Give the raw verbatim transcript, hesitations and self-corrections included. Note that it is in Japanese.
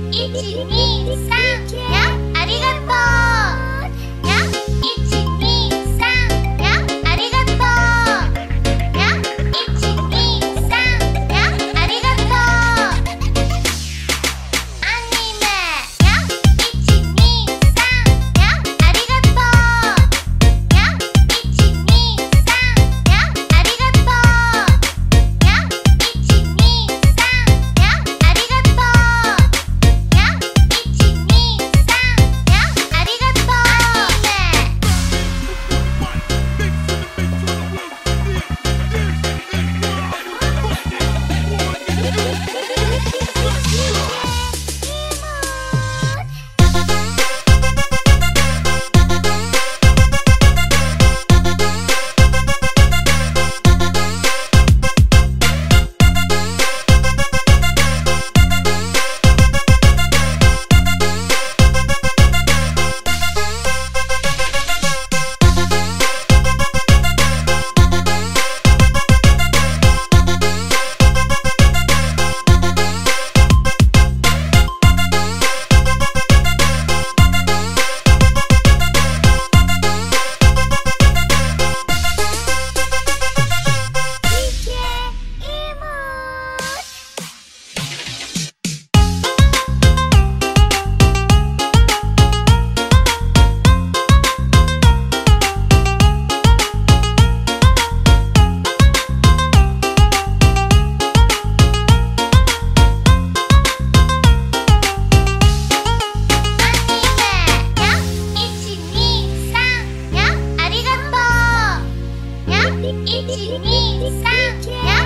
いちにさんにゃありがとうにゃいちにさんにゃありがとうにゃいちにさんにゃありがとうアニメにゃいちにさんにゃありがとうにゃいちにさんにゃありがとうにゃいちにさんにゃありがとうにゃいちにさんにゃありがとういちにさんにゃ